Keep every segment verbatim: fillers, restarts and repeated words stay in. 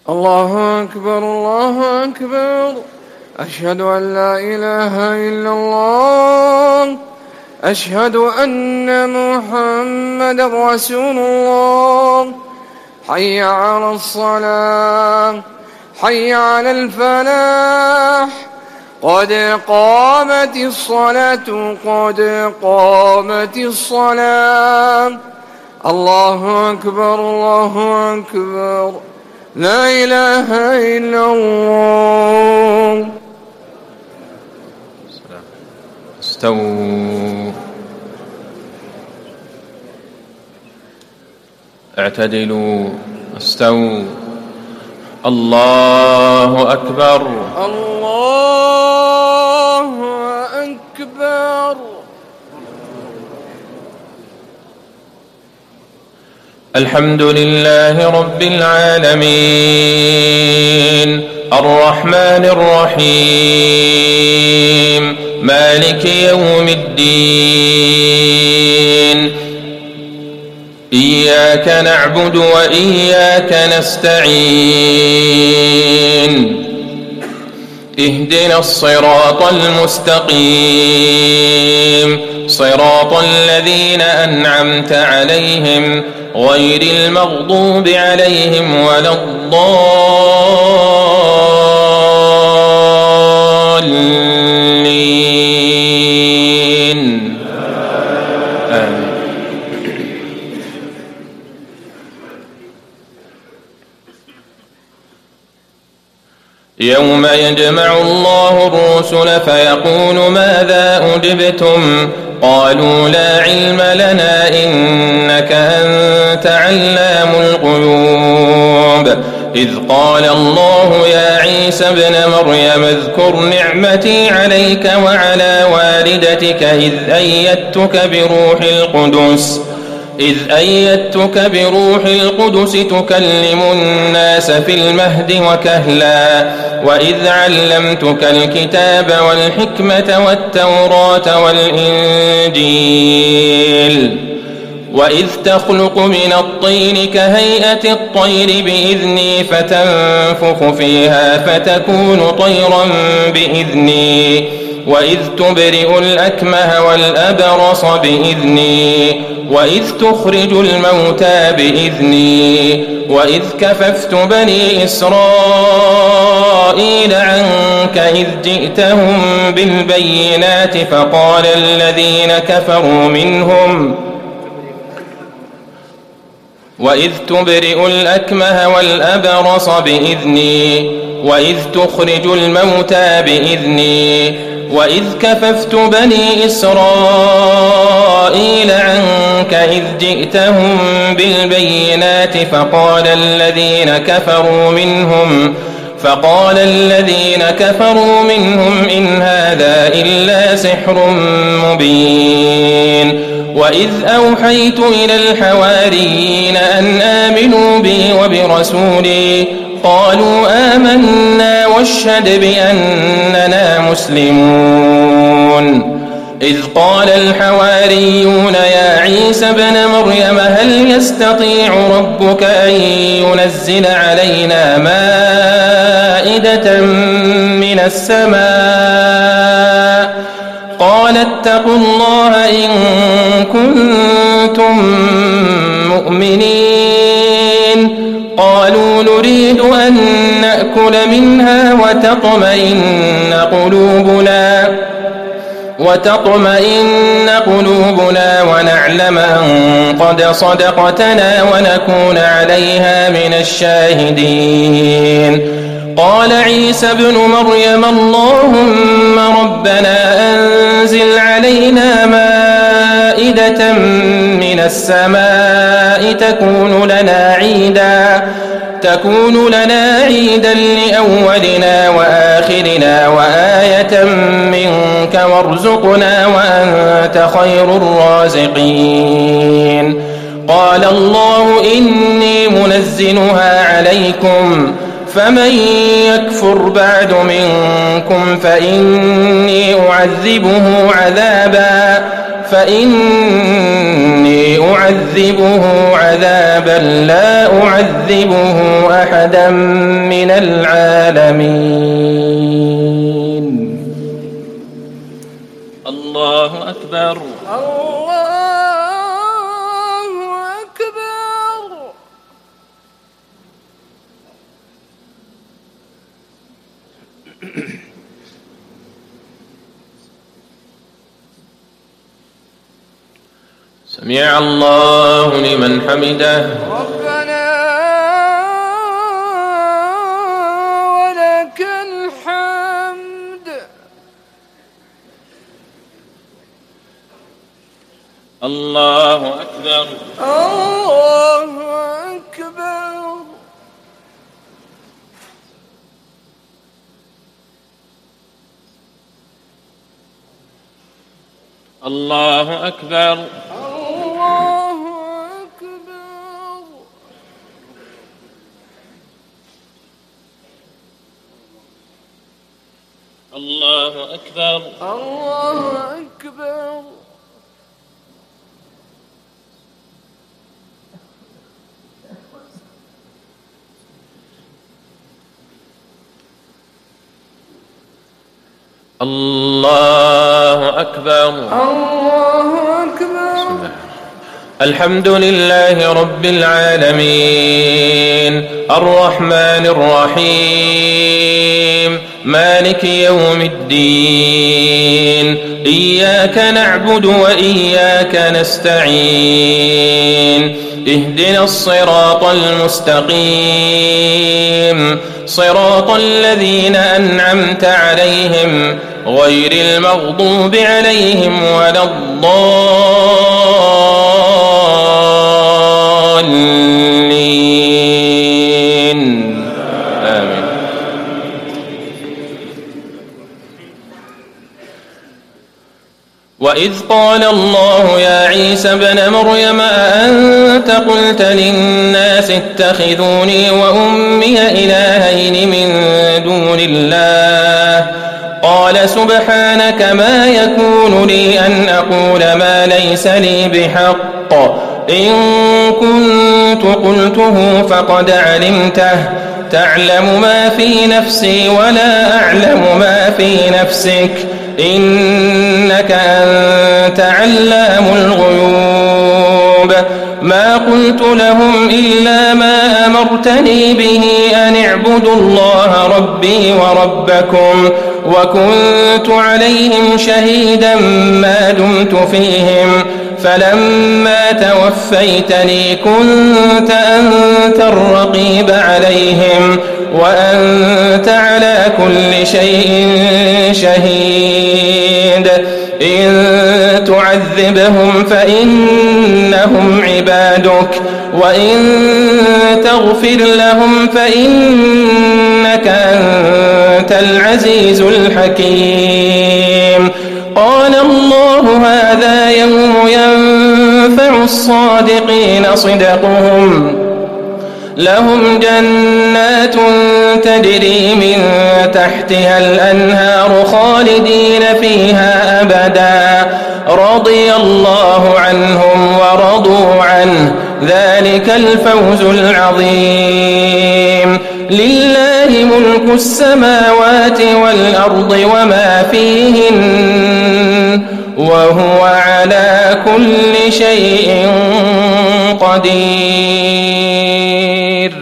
الله أكبر الله أكبر. أشهد أن لا إله إلا الله. أشهد أن محمدا رسول الله. حي على الصلاة، حي على الفلاح، قد قامت الصلاة، قد قامت الصلاة. الله أكبر الله أكبر. لا إله إلا الله. استووا، اعتدلوا، استووا. الله أكبر الله أكبر. الحمد لله رب العالمين، الرحمن الرحيم، مالك يوم الدين. إياك نعبد وإياك نستعين. اهدنا الصراط المستقيم، صراط الذين أنعمت عليهم غير المغضوب عليهم ولا الضالين. آمين. يوم يجمع الله الرسل فيقول ماذا أجبتم؟ قالوا لا علم لنا إنك أنت علام الغيوب. إذ قال الله يا عيسى ابن مريم اذكر نعمتي عليك وعلى والدتك إذ أيدتك بروح القدس إذ أيدتك بروح القدس تكلم الناس في المهد وكهلا، وإذ علمتك الكتاب والحكمة والتوراة والإنجيل، وإذ تخلق من الطين كهيئة الطير بإذني فتنفخ فيها فتكون طيرا بإذني، وإذ تبرئ الأكمه والأبرص بإذني، وإذ تخرج الموتى بإذني، وإذ كففت بني إسرائيل عنك إذ جئتهم بالبينات فقال الذين كفروا منهم وإذ تبرئ الأكمه والأبرص بإذني، وإذ تخرج الموتى بإذني، وإذ كففت بني إسرائيل عنك إذ جئتهم بالبينات فقال الذين كفروا منهم فقال الذين كفروا منهم إن هذا إلا سحر مبين. وإذ أوحيت إلى الحواريين أن آمنوا بي وبرسولي قالوا آمنا واشهد بأننا مسلمون. إذ قال الحواريون يا عيسى ابن مريم هل يستطيع ربك أن ينزل علينا مائدة من السماء؟ قال اتقوا الله إن كنتم مؤمنين. قالوا نريد أن نأكل منها وتطمئن قلوبنا وتطمئن قلوبنا ونعلم أن قد صدقتنا ونكون عليها من الشاهدين. قال عيسى ابن مريم اللهم ربنا أنزل علينا مائدة من السماء تكون لنا عيدا تكون لنا عيدا لأولنا وآخرنا وآية منك وارزقنا وأنت خير الرازقين. قال الله إني منزلها عليكم فمن يكفر بعد منكم فإني أعذبه عذابا فإني أعذبه عذابا لا أعذبه أحدا من العالمين. الله أكبر. الله أكبر. سمع الله لمن حمده. ربنا ولك الحمد. الله أكبر. الله أكبر. الله أكبر. الله أكبر. الله أكبر. الله أكبر. الله أكبر. الله أكبر. الحمد لله رب العالمين الرحمن الرحيم مالك يوم الدين إياك نعبد وإياك نستعين اهدنا الصراط المستقيم صراط الذين أنعمت عليهم غير المغضوب عليهم ولا الضالين آمين. وإذ قال الله يا عيسى ابن مريم أأنت قلت للناس اتخذوني وأمي إلهين من دون الله قال سبحانك ما يكون لي أن أقول ما ليس لي بحق إن كنت قلته فقد علمته تعلم ما في نفسي ولا أعلم ما في نفسك إنك أنت علام الغيوب ما قلت لهم إلا ما أمرتني به أن اعبدوا الله ربي وربكم وكنت عليهم شهيدا ما دمت فيهم فلما توفيتني كنت أنت الرقيب عليهم وأنت على كل شيء شهيد إن تعذبهم فإنهم عبادك وإن تغفر لهم فإنك أنت العزيز الحكيم. قال الله هذا يوم ينفع الصادقين صدقهم لهم جنات تجري من تحتها الأنهار خالدين فيها أبدا رضي الله عنهم ورضوا عنه ذلك الفوز العظيم. لله ملك السماوات والأرض وما فيهن وهو على كل شيء قدير.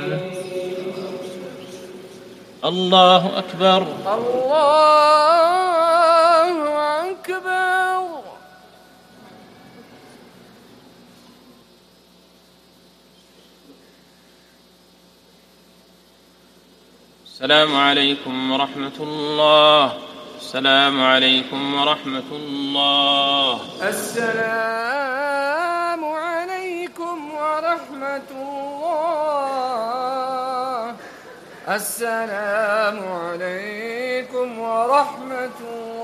الله أكبر. الله أكبر. السلام عليكم ورحمة الله. السلام عليكم ورحمة الله. السلام عليكم ورحمة الله. السلام عليكم ورحمة الله.